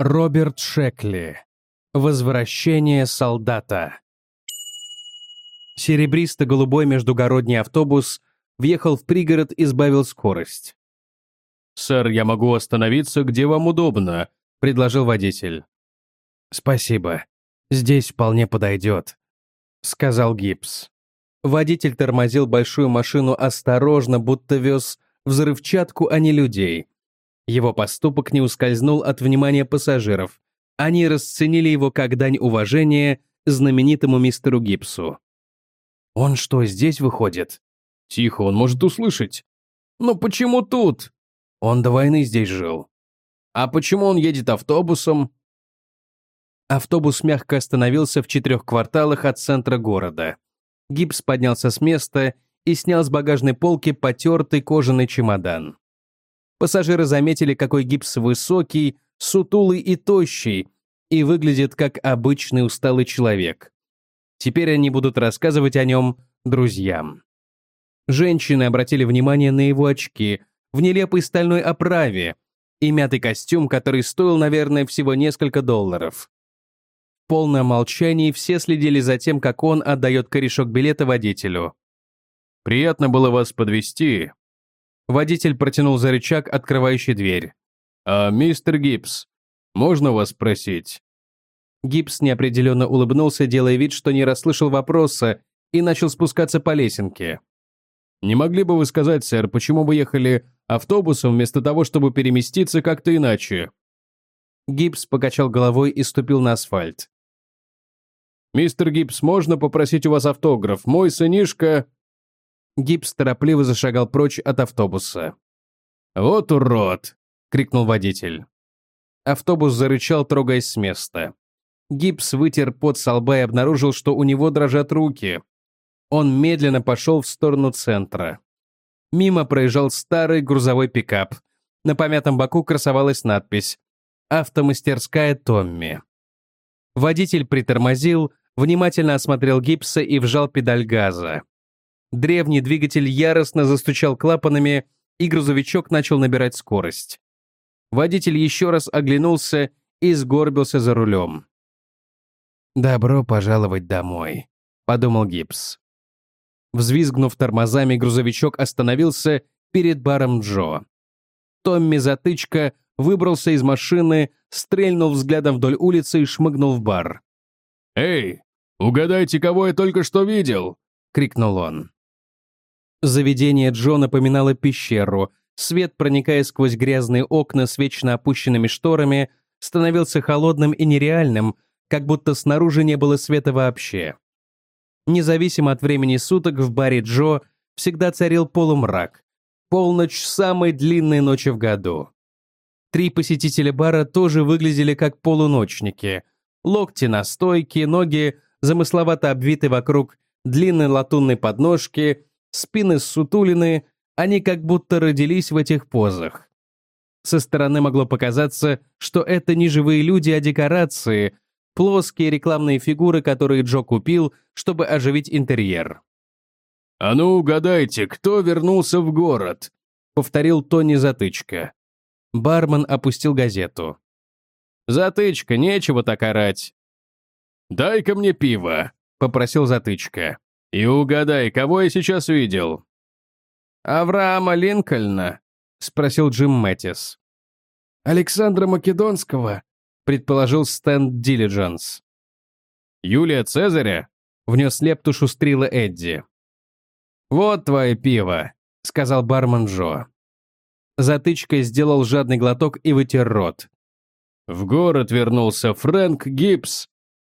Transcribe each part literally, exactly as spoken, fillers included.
Роберт Шекли. Возвращение солдата. Серебристо-голубой междугородний автобус въехал в пригород и сбавил скорость. «Сэр, я могу остановиться, где вам удобно», — предложил водитель. «Спасибо. Здесь вполне подойдет», — сказал Гибс. Водитель тормозил большую машину осторожно, будто вез взрывчатку, а не людей. Его поступок не ускользнул от внимания пассажиров. Они расценили его как дань уважения знаменитому мистеру Гибсу. «Он что, здесь выходит?» «Тихо, он может услышать». «Но почему тут?» «Он до войны здесь жил». «А почему он едет автобусом?» Автобус мягко остановился в четырех кварталах от центра города. Гибс поднялся с места и снял с багажной полки потертый кожаный чемодан. Пассажиры заметили, какой Гибс высокий, сутулый и тощий, и выглядит как обычный усталый человек. Теперь они будут рассказывать о нем друзьям. Женщины обратили внимание на его очки в нелепой стальной оправе и мятый костюм, который стоил, наверное, всего несколько долларов. В полном молчании все следили за тем, как он отдает корешок билета водителю. «Приятно было вас подвезти». Водитель протянул за рычаг, открывающий дверь. «А мистер Гибс, можно вас спросить?» Гибс неопределенно улыбнулся, делая вид, что не расслышал вопроса, и начал спускаться по лесенке. «Не могли бы вы сказать, сэр, почему вы ехали автобусом вместо того, чтобы переместиться как-то иначе?» Гибс покачал головой и ступил на асфальт. «Мистер Гибс, можно попросить у вас автограф? Мой сынишка...» Гибс торопливо зашагал прочь от автобуса. «Вот урод!» — крикнул водитель. Автобус зарычал, трогаясь с места. Гибс вытер пот со лба и обнаружил, что у него дрожат руки. Он медленно пошел в сторону центра. Мимо проезжал старый грузовой пикап. На помятом боку красовалась надпись «Автомастерская Томми». Водитель притормозил, внимательно осмотрел Гибса и вжал педаль газа. Древний двигатель яростно застучал клапанами, и грузовичок начал набирать скорость. Водитель еще раз оглянулся и сгорбился за рулем. «Добро пожаловать домой», — подумал Гибс. Взвизгнув тормозами, грузовичок остановился перед баром Джо. Томми-затычка выбрался из машины, стрельнул взглядом вдоль улицы и шмыгнул в бар. «Эй, угадайте, кого я только что видел!» — крикнул он. Заведение Джо напоминало пещеру. Свет, проникая сквозь грязные окна с вечно опущенными шторами, становился холодным и нереальным, как будто снаружи не было света вообще. Независимо от времени суток, в баре Джо всегда царил полумрак. Полночь самой длинной ночи в году. Три посетителя бара тоже выглядели как полуночники. Локти на стойке, ноги замысловато обвиты вокруг длинной латунной подножки, спины ссутулины, они как будто родились в этих позах. Со стороны могло показаться, что это не живые люди, а декорации, плоские рекламные фигуры, которые Джо купил, чтобы оживить интерьер. «А ну угадайте, кто вернулся в город?» — повторил Тони Затычка. Бармен опустил газету. «Затычка, нечего так орать». «Дай-ка мне пиво», — попросил Затычка. «И угадай, кого я сейчас видел?» «Авраама Линкольна?» — спросил Джим Мэттис. «Александра Македонского?» — предположил Стэн Дилидженс. «Юлия Цезаря?» — внес лепту шустрила Эдди. «Вот твое пиво», — сказал бармен Джо. Затычка сделал жадный глоток и вытер рот. «В город вернулся Фрэнк Гибс».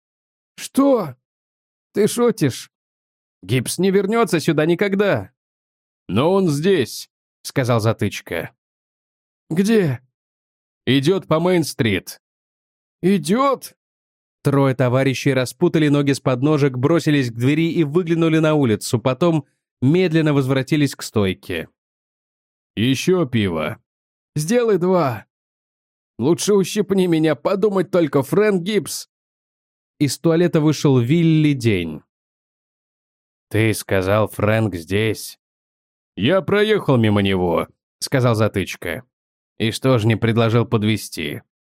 «Что? Ты шутишь? Гибс не вернется сюда никогда». «Но он здесь», — сказал Затычка. «Где?» «Идет по Мейн-стрит». «Идет?» Трое товарищей распутали ноги с подножек, бросились к двери и выглянули на улицу, потом медленно возвратились к стойке. «Еще пиво». «Сделай два». «Лучше ущипни меня, подумать только, Фрэнк Гибс». Из туалета вышел Вилли День. «Ты сказал, Фрэнк здесь?» «Я проехал мимо него», — сказал Затычка. «И что ж не предложил подвезти?»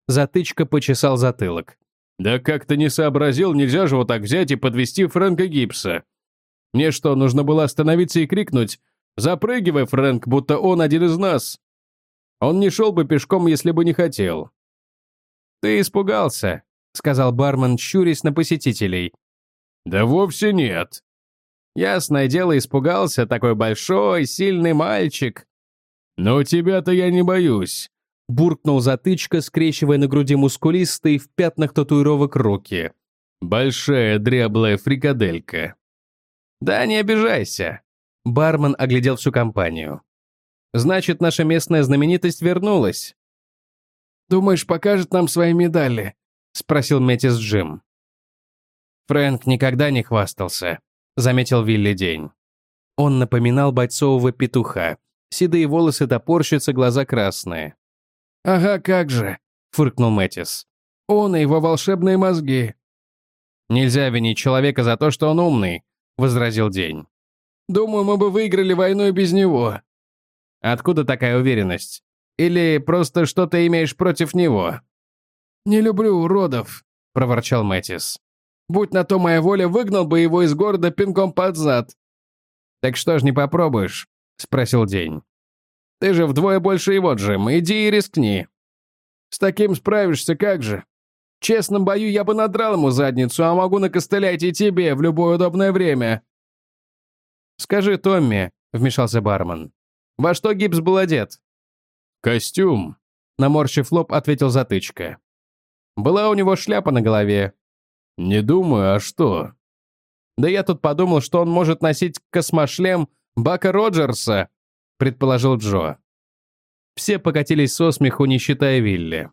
Затычка почесал затылок. «Да как ты не сообразил, нельзя же вот так взять и подвести Фрэнка Гибса. Мне что, нужно было остановиться и крикнуть: «Запрыгивай, Фрэнк, будто он один из нас!» Он не шел бы пешком, если бы не хотел». «Ты испугался», — сказал бармен, щурясь на посетителей. «Да вовсе нет». «Ясное дело, испугался, такой большой, сильный мальчик». «Но тебя-то я не боюсь», — буркнул Затычка, скрещивая на груди мускулистые в пятнах татуировок руки. «Большая дряблая фрикаделька». «Да не обижайся». Бармен оглядел всю компанию. «Значит, наша местная знаменитость вернулась». «Думаешь, покажет нам свои медали?» — спросил Метис Джим. «Фрэнк никогда не хвастался», — заметил Вилли День. Он напоминал бойцового петуха. Седые волосы топорщатся, глаза красные. «Ага, как же», — фыркнул Метис. «Он и его волшебные мозги». «Нельзя винить человека за то, что он умный», — возразил День. «Думаю, мы бы выиграли войну и без него». «Откуда такая уверенность? Или просто что ты имеешь против него?» «Не люблю уродов», — проворчал Метис. «Будь на то моя воля, выгнал бы его из города пинком под зад». «Так что ж не попробуешь?» — спросил День. «Ты же вдвое больше его, Джим, иди и рискни». «С таким справишься, как же? В честном бою я бы надрал ему задницу, а могу накостылять и тебе в любое удобное время». «Скажи, Томми», — вмешался бармен, — «во что Гибс был одет?» «Костюм», — наморщив лоб, ответил Затычка. «Была у него шляпа на голове». «Не думаю, а что?» «Да я тут подумал, что он может носить космошлем Бака Роджерса», — предположил Джо. Все покатились со смеху, не считая Вилли.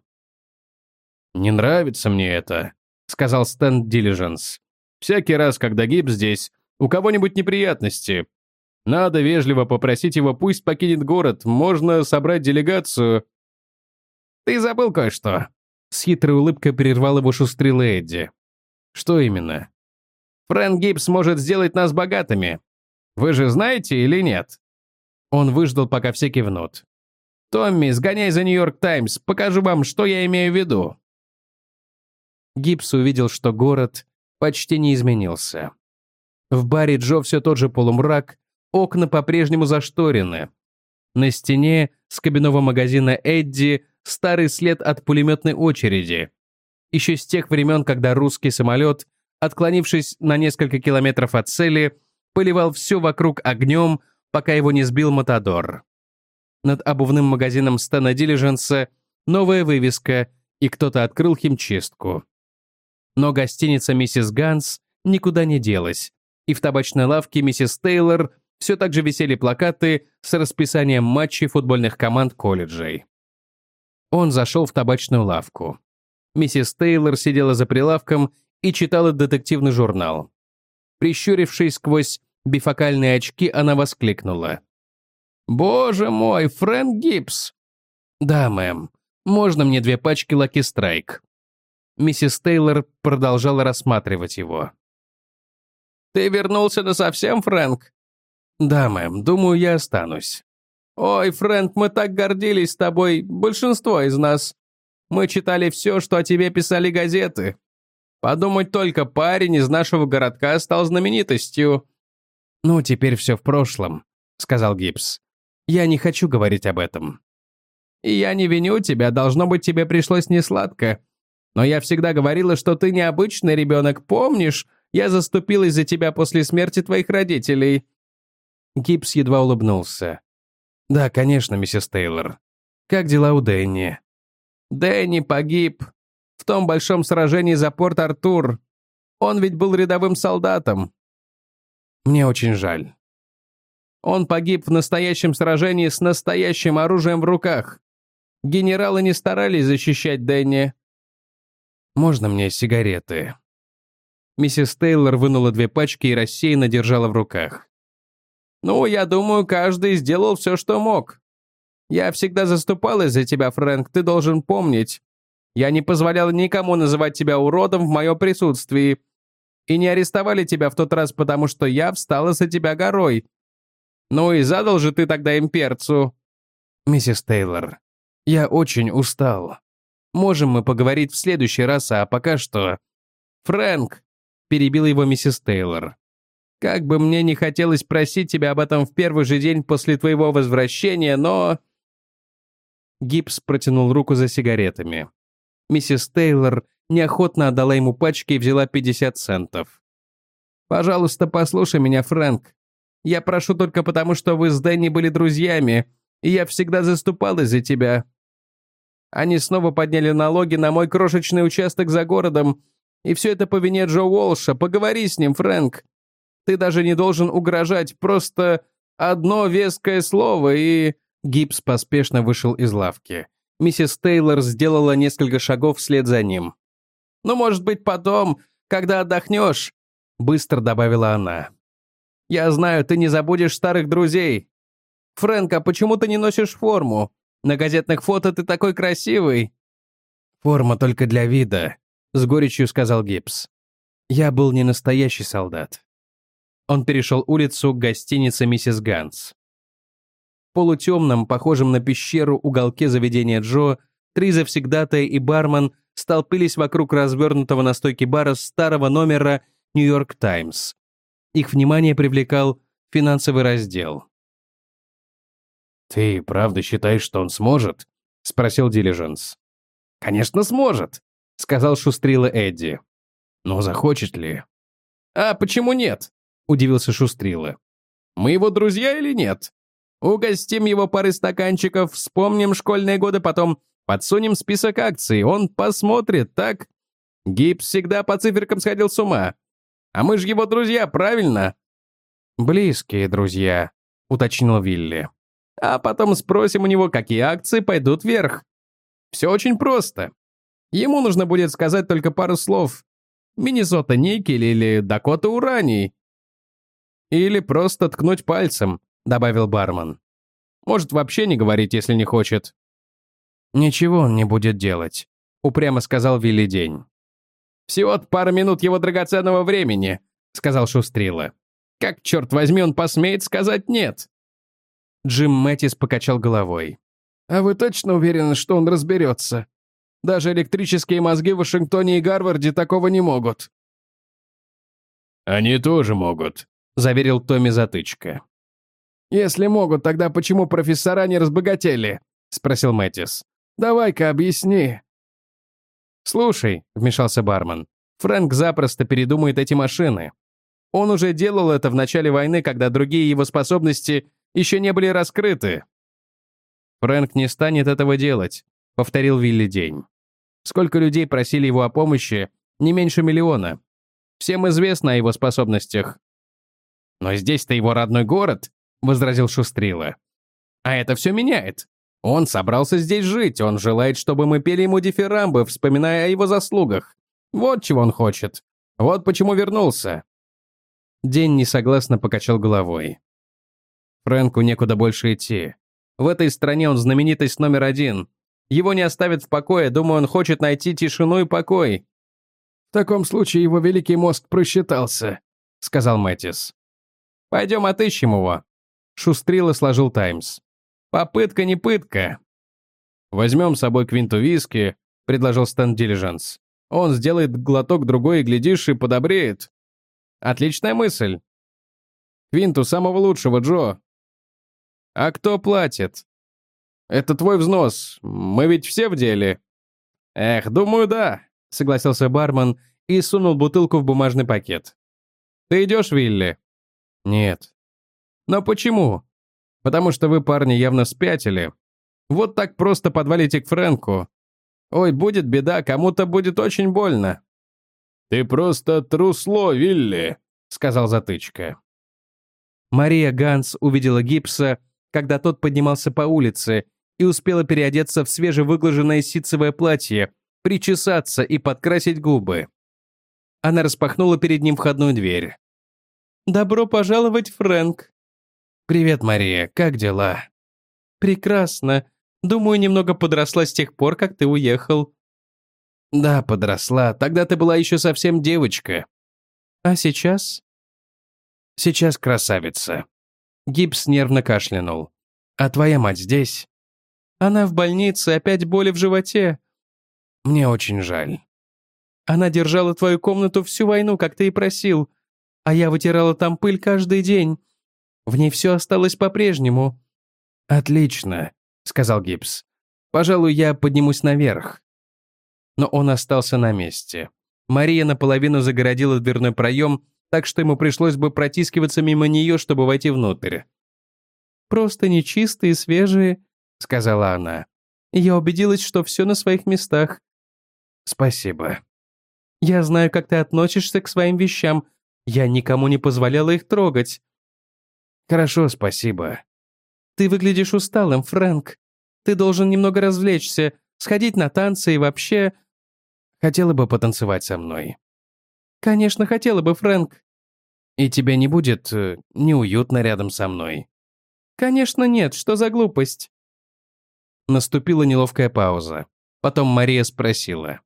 «Не нравится мне это», — сказал Стэн Дилиженс. «Всякий раз, когда Гибс здесь, у кого-нибудь неприятности. Надо вежливо попросить его, пусть покинет город, можно собрать делегацию». «Ты забыл кое-что», — с хитрой улыбкой прервал его шустрый Эдди. «Что именно?» «Фрэнк Гибс может сделать нас богатыми. Вы же знаете или нет?» Он выждал, пока все кивнут. «Томми, сгоняй за Нью-Йорк Таймс, покажу вам, что я имею в виду». Гибс увидел, что город почти не изменился. В баре Джо все тот же полумрак, окна по-прежнему зашторены. На стене с кабинного магазина Эдди старый след от пулеметной очереди. Еще с тех времен, когда русский самолет, отклонившись на несколько километров от цели, поливал все вокруг огнем, пока его не сбил Матадор. Над обувным магазином Стэна Дилиженса новая вывеска, и кто-то открыл химчистку. Но гостиница «Миссис Ганс» никуда не делась, и в табачной лавке «Миссис Тейлор» все так же висели плакаты с расписанием матчей футбольных команд колледжей. Он зашел в табачную лавку. Миссис Тейлор сидела за прилавком и читала детективный журнал. Прищурившись сквозь бифокальные очки, она воскликнула. «Боже мой, Фрэнк Гибс!» «Да, мэм. Можно мне две пачки Lucky Strike?» Миссис Тейлор продолжала рассматривать его. «Ты вернулся насовсем, Фрэнк?» «Да, мэм. Думаю, я останусь». «Ой, Фрэнк, мы так гордились тобой, большинство из нас. Мы читали все, что о тебе писали газеты. Подумать только, парень из нашего городка стал знаменитостью». «Ну, теперь все в прошлом», — сказал Гибс. «Я не хочу говорить об этом». «И я не виню тебя, должно быть, тебе пришлось несладко. Но я всегда говорила, что ты необычный ребенок, помнишь? Я заступилась за тебя после смерти твоих родителей». Гибс едва улыбнулся. «Да, конечно, миссис Тейлор. Как дела у Дэнни?» «Дэнни погиб. В том большом сражении за Порт-Артур. Он ведь был рядовым солдатом». «Мне очень жаль». «Он погиб в настоящем сражении с настоящим оружием в руках. Генералы не старались защищать Дэнни». «Можно мне сигареты?» Миссис Тейлор вынула две пачки и рассеянно держала в руках. «Ну, я думаю, каждый сделал все, что мог. Я всегда заступалась за тебя, Фрэнк, ты должен помнить. Я не позволяла никому называть тебя уродом в моем присутствии. И не арестовали тебя в тот раз, потому что я встала за тебя горой. Ну и задал же ты тогда им перцу». «Миссис Тейлор, я очень устал». Можем мы поговорить в следующий раз, а пока что...» «Фрэнк!» — перебила его миссис Тейлор. «Как бы мне не хотелось просить тебя об этом в первый же день после твоего возвращения, но...» Гибс протянул руку за сигаретами. Миссис Тейлор неохотно отдала ему пачки и взяла пятьдесят центов. «Пожалуйста, послушай меня, Фрэнк. Я прошу только потому, что вы с Дэнни были друзьями, и я всегда заступалась за тебя. Они снова подняли налоги на мой крошечный участок за городом, и все это по вине Джо Уолша. Поговори с ним, Фрэнк. Ты даже не должен угрожать, просто одно веское слово, и...» Гибс поспешно вышел из лавки. Миссис Тейлор сделала несколько шагов вслед за ним. «Ну, может быть, потом, когда отдохнешь», — быстро добавила она. «Я знаю, ты не забудешь старых друзей. Фрэнк, а почему ты не носишь форму? На газетных фото ты такой красивый». «Форма только для вида», — с горечью сказал Гибс. «Я был не настоящий солдат». Он перешел улицу к гостинице «Миссис Ганс». В полутемном, похожем на пещеру уголке заведения Джо, три завсегдатая и бармен столпились вокруг развернутого на стойке бара старого номера «Нью-Йорк Таймс». Их внимание привлекал финансовый раздел. «Ты правда считаешь, что он сможет?» — спросил Дилижанс. «Конечно, сможет», — сказал шустрила Эдди. «Но захочет ли?» «А почему нет?» — удивился шустрила. «Мы его друзья или нет? Угостим его парой стаканчиков, вспомним школьные годы, потом подсунем список акций, он посмотрит, так? Гибс всегда по циферкам сходил с ума. А мы же его друзья, правильно?» «Близкие друзья», — уточнил Вилли. «А потом спросим у него, какие акции пойдут вверх. Все очень просто. Ему нужно будет сказать только пару слов. Миннесота никель или Дакота ураний. Или просто ткнуть пальцем», — добавил бармен. «Может, вообще не говорить, если не хочет». «Ничего он не будет делать», — упрямо сказал Вилли День. «Всего-то пара минут его драгоценного времени», — сказал шустрила. «Как, черт возьми, он посмеет сказать нет?» Джим Мэттис покачал головой. «А вы точно уверены, что он разберется? Даже электрические мозги в Вашингтоне и Гарварде такого не могут». «Они тоже могут», — заверил Томми Затычка. «Если могут, тогда почему профессора не разбогатели?» — спросил Мэттис. «Давай-ка объясни». «Слушай», — вмешался бармен, «Фрэнк запросто передумает эти машины. Он уже делал это в начале войны, когда другие его способности еще не были раскрыты». «Фрэнк не станет этого делать», — повторил Вилли День. «Сколько людей просили его о помощи? Не меньше миллиона. Всем известно о его способностях». «Но здесь-то его родной город», — возразил шустрила. «А это все меняет. Он собрался здесь жить, он желает, чтобы мы пели ему дифирамбы, вспоминая о его заслугах. Вот чего он хочет. Вот почему вернулся». День несогласно покачал головой. «Фрэнку некуда больше идти. В этой стране он знаменитость номер один. Его не оставят в покое, думаю, он хочет найти тишину и покой». «В таком случае его великий мозг просчитался», — сказал Мэттис. «Пойдем отыщем его», — шустрило сложил Таймс. «Попытка не пытка». «Возьмем с собой квинту виски», — предложил Стэн Дилижанс. «Он сделает глоток другой, и, глядишь, и подобреет». «Отличная мысль». «Квинту самого лучшего, Джо». «А кто платит?» «Это твой взнос. Мы ведь все в деле». «Эх, думаю, да», — согласился бармен и сунул бутылку в бумажный пакет. «Ты идешь, Вилли?» «Нет». «Но почему?» «Потому что вы, парни, явно спятили. Вот так просто подвалите к Фрэнку. Ой, будет беда, кому-то будет очень больно». «Ты просто трусло, Вилли», — сказал Затычка. Мария Ганс увидела Гибса, когда тот поднимался по улице, и успела переодеться в свежевыглаженное ситцевое платье, причесаться и подкрасить губы. Она распахнула перед ним входную дверь. «Добро пожаловать, Фрэнк!» «Привет, Мария, как дела?» «Прекрасно. Думаю, немного подросла с тех пор, как ты уехал». «Да, подросла. Тогда ты была еще совсем девочка». «А сейчас?» «Сейчас красавица». Гибс нервно кашлянул. «А твоя мать здесь?» «Она в больнице, опять боли в животе. Мне очень жаль. Она держала твою комнату всю войну, как ты и просил, а я вытирала там пыль каждый день. В ней все осталось по-прежнему». «Отлично», — сказал Гибс. «Пожалуй, я поднимусь наверх». Но он остался на месте. Мария наполовину загородила дверной проем, так что ему пришлось бы протискиваться мимо нее, чтобы войти внутрь. «Просто нечистые, свежие», — сказала она. «Я убедилась, что все на своих местах». «Спасибо». «Я знаю, как ты относишься к своим вещам. Я никому не позволяла их трогать». «Хорошо, спасибо». «Ты выглядишь усталым, Фрэнк. Ты должен немного развлечься, сходить на танцы и вообще...» «Хотела бы потанцевать со мной». «Конечно, хотела бы, Фрэнк». «И тебе не будет э, неуютно рядом со мной?» «Конечно нет, что за глупость?» Наступила неловкая пауза. Потом Мария спросила.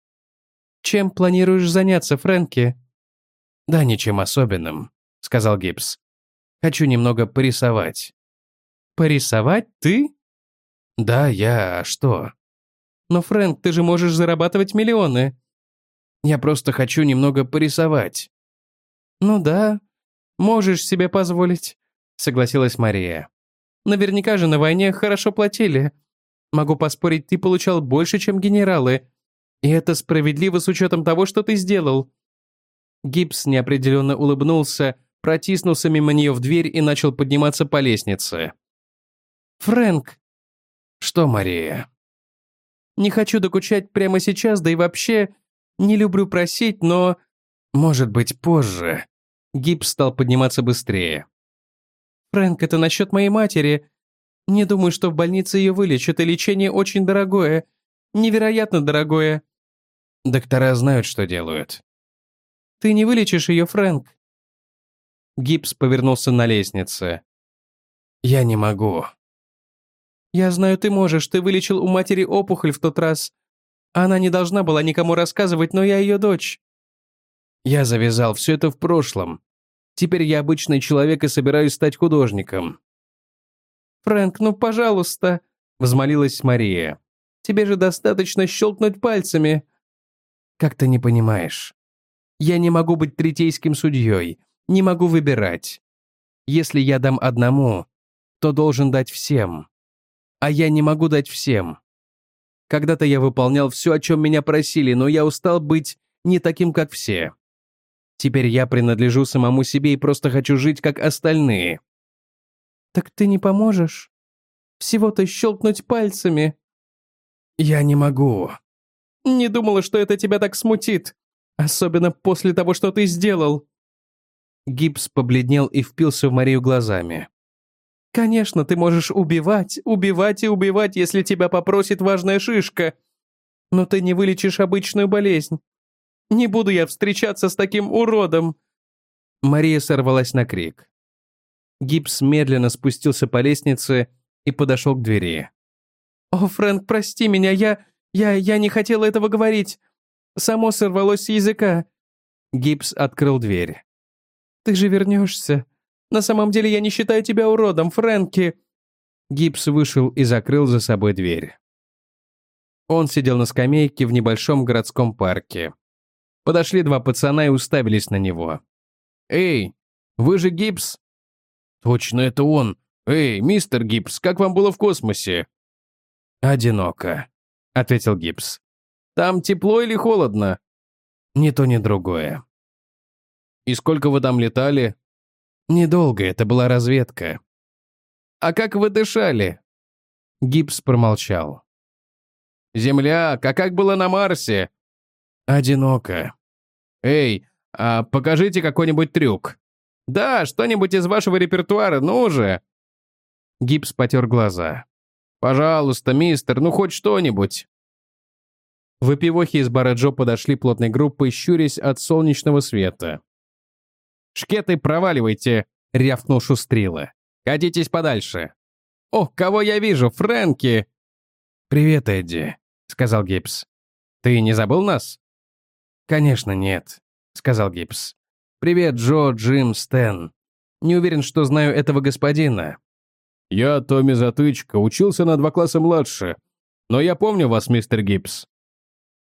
«Чем планируешь заняться, Фрэнки?» «Да ничем особенным», — сказал Гибс. «Хочу немного порисовать». «Порисовать ты?» «Да, я... А что?» «Но, Фрэнк, ты же можешь зарабатывать миллионы». «Я просто хочу немного порисовать». «Ну да, можешь себе позволить», — согласилась Мария. «Наверняка же на войне хорошо платили. Могу поспорить, ты получал больше, чем генералы. И это справедливо с учетом того, что ты сделал». Гибс неопределенно улыбнулся, протиснулся мимо нее в дверь и начал подниматься по лестнице. «Фрэнк!» «Что, Мария?» «Не хочу докучать прямо сейчас, да и вообще не люблю просить, но...» «Может быть, позже». Гибс стал подниматься быстрее. «Фрэнк, это насчет моей матери. Не думаю, что в больнице ее вылечат, и лечение очень дорогое. Невероятно дорогое». «Доктора знают, что делают». «Ты не вылечишь ее, Фрэнк». Гибс повернулся на лестнице. «Я не могу». «Я знаю, ты можешь. Ты вылечил у матери опухоль в тот раз. Она не должна была никому рассказывать, но я ее дочь». «Я завязал все это в прошлом. Теперь я обычный человек и собираюсь стать художником». «Фрэнк, ну пожалуйста», — взмолилась Мария. «Тебе же достаточно щелкнуть пальцами». «Как ты не понимаешь? Я не могу быть третейским судьей, не могу выбирать. Если я дам одному, то должен дать всем. А я не могу дать всем. Когда-то я выполнял все, о чем меня просили, но я устал быть не таким, как все. Теперь я принадлежу самому себе и просто хочу жить, как остальные». «Так ты не поможешь? Всего-то щелкнуть пальцами». «Я не могу». «Не думала, что это тебя так смутит. Особенно после того, что ты сделал». Гибс побледнел и впился в Марию глазами. «Конечно, ты можешь убивать, убивать и убивать, если тебя попросит важная шишка. Но ты не вылечишь обычную болезнь. Не буду я встречаться с таким уродом». Мария сорвалась на крик. Гибс медленно спустился по лестнице и подошел к двери. «О, Фрэнк, прости меня, я... я... я не хотела этого говорить. Само сорвалось с языка». Гибс открыл дверь. «Ты же вернешься. На самом деле я не считаю тебя уродом, Фрэнки». Гибс вышел и закрыл за собой дверь. Он сидел на скамейке в небольшом городском парке. Подошли два пацана и уставились на него. «Эй, вы же Гибс?» «Точно, это он. Эй, мистер Гибс, как вам было в космосе?» «Одиноко», — ответил Гибс. «Там тепло или холодно?» «Ни то, ни другое». «И сколько вы там летали?» «Недолго, это была разведка». «А как вы дышали?» Гибс промолчал. «Земляк, а как было на Марсе?» «Одиноко». «Эй, а покажите какой-нибудь трюк». «Да, что-нибудь из вашего репертуара, ну же!» Гибс потер глаза. «Пожалуйста, мистер, ну хоть что-нибудь». Выпивохи из бара Джо подошли плотной группой, щурясь от солнечного света. «Шкеты, проваливайте!» — рявкнул Шустрила. «Катитесь подальше!» «Ох, кого я вижу, Фрэнки!» «Привет, Эдди», — сказал Гибс. «Ты не забыл нас?» «Конечно, нет», — сказал Гибс. «Привет, Джо, Джим, Стэн. Не уверен, что знаю этого господина». «Я Томми Затычка, учился на два класса младше. Но я помню вас, мистер Гибс».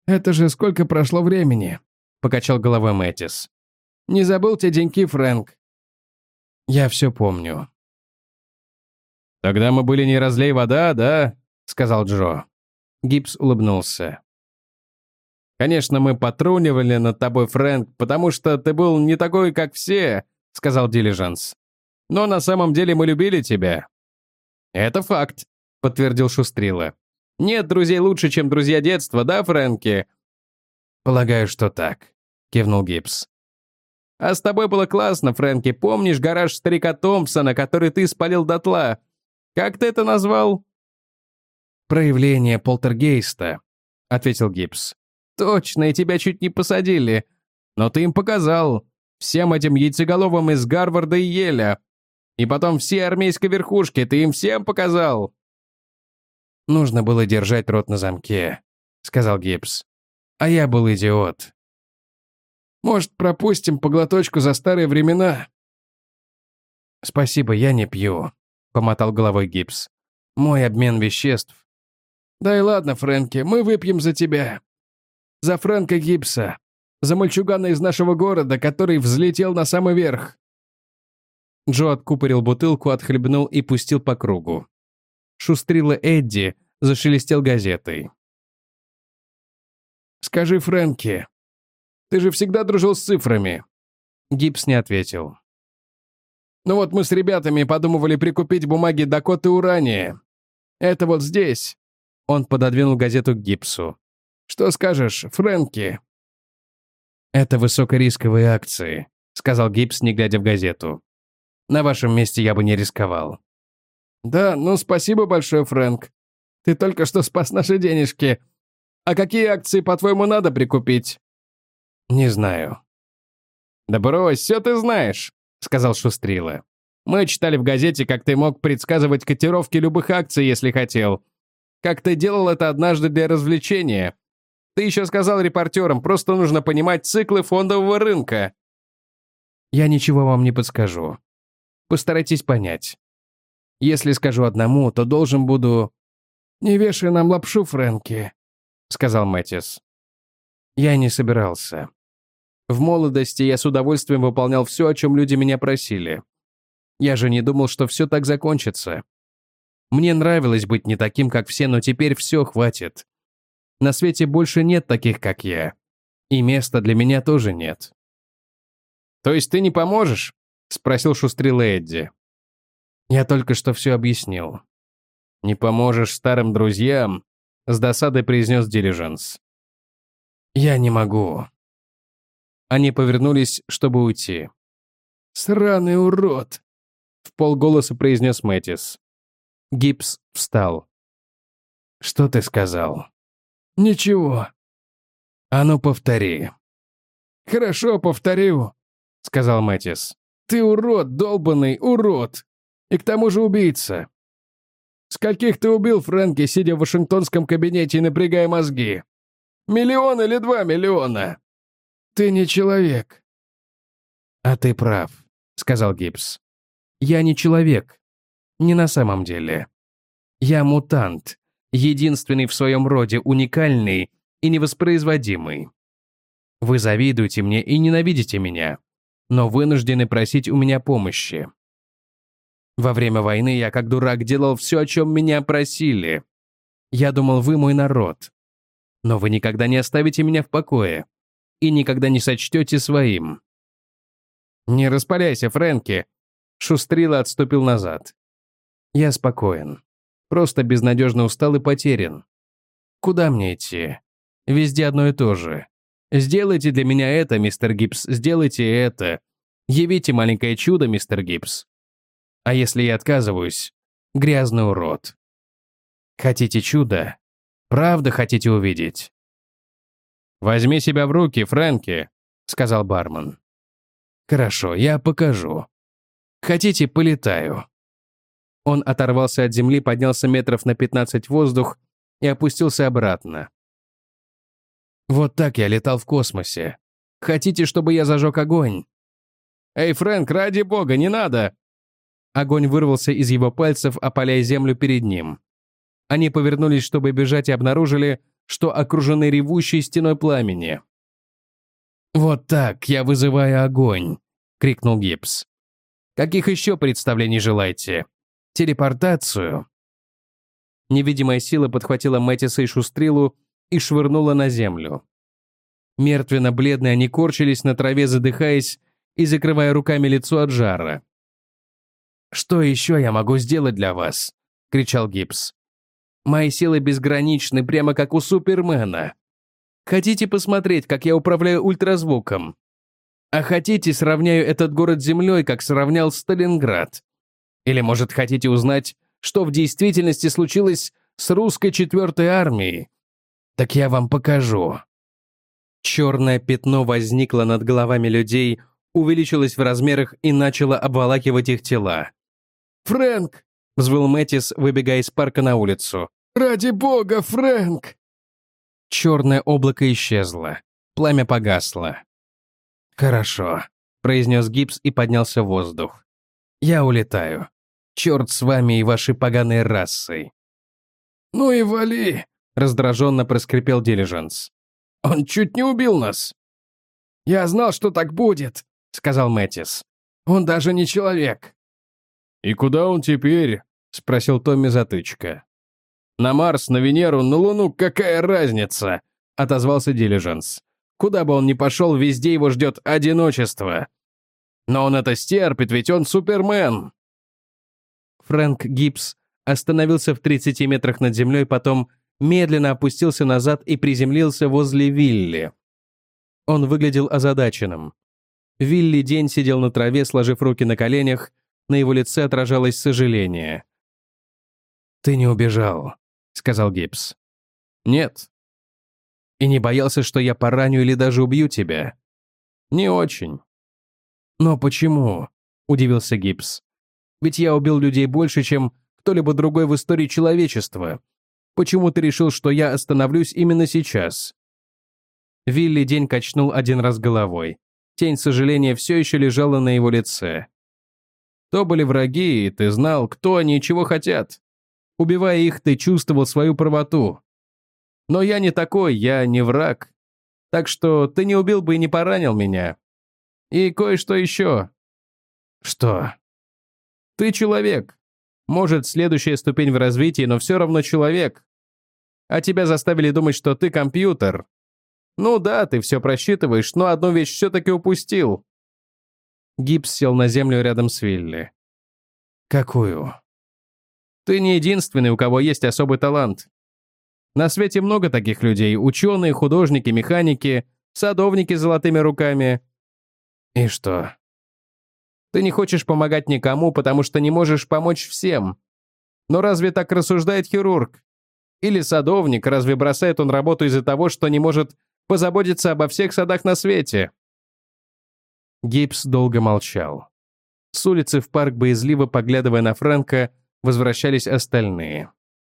«Это же сколько прошло времени», — покачал головой Мэтис. «Не забыл те деньки, Фрэнк?» «Я все помню». «Тогда мы были не разлей вода, да?» — сказал Джо. Гибс улыбнулся. «Конечно, мы потрунивали над тобой, Фрэнк, потому что ты был не такой, как все», — сказал Дилижанс. «Но на самом деле мы любили тебя». «Это факт», — подтвердил Шустрила. «Нет друзей лучше, чем друзья детства, да, Фрэнки?» «Полагаю, что так», — кивнул Гибс. «А с тобой было классно, Фрэнки. Помнишь гараж старика Томпсона, который ты спалил дотла? Как ты это назвал?» «Проявление полтергейста», — ответил Гибс. «Точно, и тебя чуть не посадили. Но ты им показал. Всем этим яйцеголовым из Гарварда и Еля. И потом все армейской верхушки, ты им всем показал». «Нужно было держать рот на замке», — сказал Гибс. «А я был идиот». «Может, пропустим по глоточку за старые времена?» «Спасибо, я не пью», — помотал головой Гибс. «Мой обмен веществ». «Да и ладно, Фрэнки, мы выпьем за тебя. За Фрэнка Гибса. За мальчугана из нашего города, который взлетел на самый верх». Джо откупорил бутылку, отхлебнул и пустил по кругу. Шустрила Эдди зашелестел газетой. «Скажи, Фрэнки, ты же всегда дружил с цифрами?» Гибс не ответил. «Ну вот мы с ребятами подумывали прикупить бумаги Дакоты Урания. Это вот здесь». Он пододвинул газету к Гибсу. «Что скажешь, Фрэнки?» «Это высокорисковые акции», — сказал Гибс, не глядя в газету. «На вашем месте я бы не рисковал». «Да, ну спасибо большое, Фрэнк. Ты только что спас наши денежки. А какие акции, по-твоему, надо прикупить?» «Не знаю». «Да брось, все ты знаешь», — сказал Шустрила. «Мы читали в газете, как ты мог предсказывать котировки любых акций, если хотел. Как ты делал это однажды для развлечения. Ты еще сказал репортерам, просто нужно понимать циклы фондового рынка». «Я ничего вам не подскажу. Постарайтесь понять. Если скажу одному, то должен буду...» «Не вешай нам лапшу, Фрэнки», — сказал Мэтис. «Я не собирался. В молодости я с удовольствием выполнял все, о чем люди меня просили. Я же не думал, что все так закончится. Мне нравилось быть не таким, как все, но теперь все хватит. На свете больше нет таких, как я. И места для меня тоже нет». «То есть ты не поможешь?» — спросил Шустрила Эдди. «Я только что все объяснил». «Не поможешь старым друзьям?» — с досадой произнес Дилижанс. «Я не могу». Они повернулись, чтобы уйти. «Сраный урод!» — в полголоса произнес Мэтис. Гибс встал. «Что ты сказал?» «Ничего». «А ну, повтори». «Хорошо, повторю», — сказал Мэтис. «Ты урод, долбанный урод. И к тому же убийца. Скольких ты убил, Фрэнки, сидя в вашингтонском кабинете и напрягая мозги? Миллион или два миллиона? Ты не человек». «А ты прав», — сказал Гибс. «Я не человек. Не на самом деле. Я мутант, единственный в своем роде, уникальный и невоспроизводимый. Вы завидуете мне и ненавидите меня, но вынуждены просить у меня помощи. Во время войны я как дурак делал все, о чем меня просили. Я думал, вы мой народ. Но вы никогда не оставите меня в покое и никогда не сочтете своим». «Не распаляйся, Фрэнки!» Шустрила отступил назад. «Я спокоен. Просто безнадежно устал и потерян. Куда мне идти? Везде одно и то же. Сделайте для меня это, мистер Гибс, сделайте это. Явите маленькое чудо, мистер Гибс. А если я отказываюсь? Грязный урод. Хотите чудо? Правда хотите увидеть?» «Возьми себя в руки, Фрэнки», — сказал бармен. «Хорошо, я покажу. Хотите, полетаю». Он оторвался от земли, поднялся метров на пятнадцать в воздух и опустился обратно. «Вот так я летал в космосе. Хотите, чтобы я зажег огонь?» «Эй, Фрэнк, ради бога, не надо!» Огонь вырвался из его пальцев, опаляя землю перед ним. Они повернулись, чтобы бежать, и обнаружили, что окружены ревущей стеной пламени. «Вот так я вызываю огонь!» — крикнул Гибс. «Каких еще представлений желаете? Телепортацию?» Невидимая сила подхватила Мэтиса и Шустрилу и швырнула на землю. Мертвенно-бледные они корчились на траве, задыхаясь и закрывая руками лицо от жара. «Что еще я могу сделать для вас?» — кричал Гибс. «Мои силы безграничны, прямо как у Супермена. Хотите посмотреть, как я управляю ультразвуком? А хотите, сравняю этот город с землей, как сравнял Сталинград? Или, может, хотите узнать, что в действительности случилось с русской четвертой армией? Так я вам покажу». Черное пятно возникло над головами людей, увеличилось в размерах и начало обволакивать их тела. «Фрэнк!» — взвыл Мэтис, выбегая из парка на улицу. «Ради бога, Фрэнк!» Черное облако исчезло. Пламя погасло. «Хорошо», — произнес Гибс и поднялся в воздух. «Я улетаю. Черт с вами и вашей поганой расой». «Ну и вали!» — раздраженно проскрипел Дилижанс. «Он чуть не убил нас!» «Я знал, что так будет», — сказал Мэтис. «Он даже не человек». «И куда он теперь?» — спросил Томми Затычка. «На Марс, на Венеру, на Луну, какая разница?» — отозвался Дилижанс. «Куда бы он ни пошел, везде его ждет одиночество. Но он это стерпит, ведь он Супермен». Фрэнк Гибс остановился в тридцати метрах над землей, потом медленно опустился назад и приземлился возле Вилли. Он выглядел озадаченным. Вилли День сидел на траве, сложив руки на коленях, на его лице отражалось сожаление. «Ты не убежал», — сказал Гибс. «Нет». «И не боялся, что я пораню или даже убью тебя?» «Не очень». «Но почему?» — удивился Гибс. «Ведь я убил людей больше, чем кто-либо другой в истории человечества. Почему ты решил, что я остановлюсь именно сейчас?» Вилли День качнул один раз головой. Тень сожаления все еще лежала на его лице. «То были враги, и ты знал, кто они и чего хотят. Убивая их, ты чувствовал свою правоту. Но я не такой, я не враг. Так что ты не убил бы и не поранил меня. И кое-что еще». «Что?» «Ты человек. Может, следующая ступень в развитии, но все равно человек. А тебя заставили думать, что ты компьютер. Ну да, ты все просчитываешь, но одну вещь все-таки упустил». Гибс сел на землю рядом с Вилли. «Какую?» «Ты не единственный, у кого есть особый талант. На свете много таких людей: ученые, художники, механики, садовники с золотыми руками». «И что?» «Ты не хочешь помогать никому, потому что не можешь помочь всем. Но разве так рассуждает хирург? Или садовник, разве бросает он работу из-за того, что не может позаботиться обо всех садах на свете?» Гибс долго молчал. С улицы в парк, боязливо поглядывая на Фрэнка, возвращались остальные.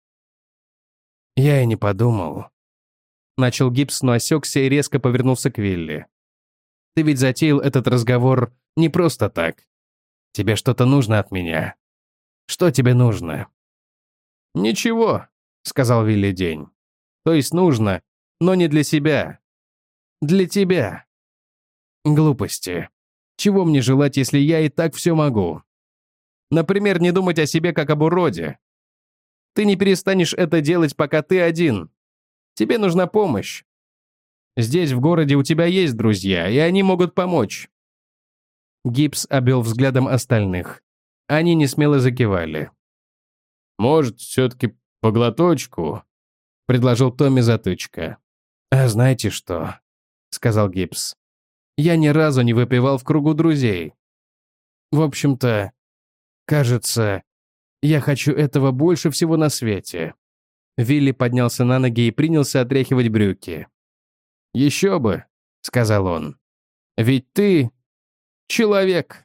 «Я и не подумал». Начал Гибс, но осекся и резко повернулся к Вилли. «Ты ведь затеял этот разговор не просто так. Тебе что-то нужно от меня. Что тебе нужно?» «Ничего», — сказал Вилли День. «То есть нужно, но не для себя. Для тебя». «Глупости. Чего мне желать, если я и так все могу? Например, не думать о себе как об уроде. Ты не перестанешь это делать, пока ты один. Тебе нужна помощь. Здесь, в городе, у тебя есть друзья, и они могут помочь». Гибс обвел взглядом остальных. Они несмело закивали. «Может, все-таки по глоточку?» — предложил Томми Затычка. «А знаете что?» — сказал Гибс. «Я ни разу не выпивал в кругу друзей. В общем-то, кажется, я хочу этого больше всего на свете». Вилли поднялся на ноги и принялся отряхивать брюки. «Еще бы», — сказал он. «Ведь ты человек».